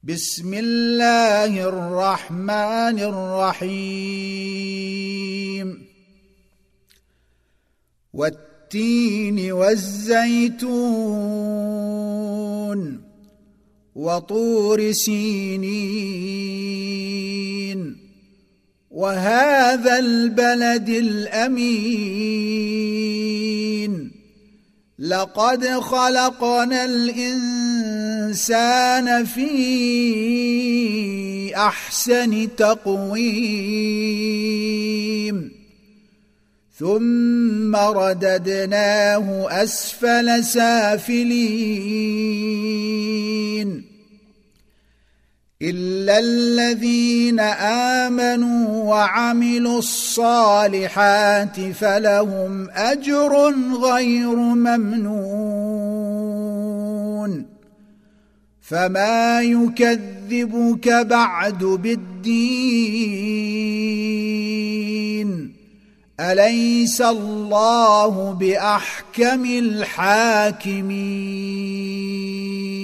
بسم الله الرحمن الرحيم والتين والزيتون وطور سينين وهذا البلد الأمين لقد خلقنا الإنسان في أحسن تقويم ثم رددناه أسفل سافلين إلا الذين آمنوا وعملوا الصالحات فلهم أجر غير ممنون فما يكذبك بعد بالدين أليس الله بأحكم الحاكمين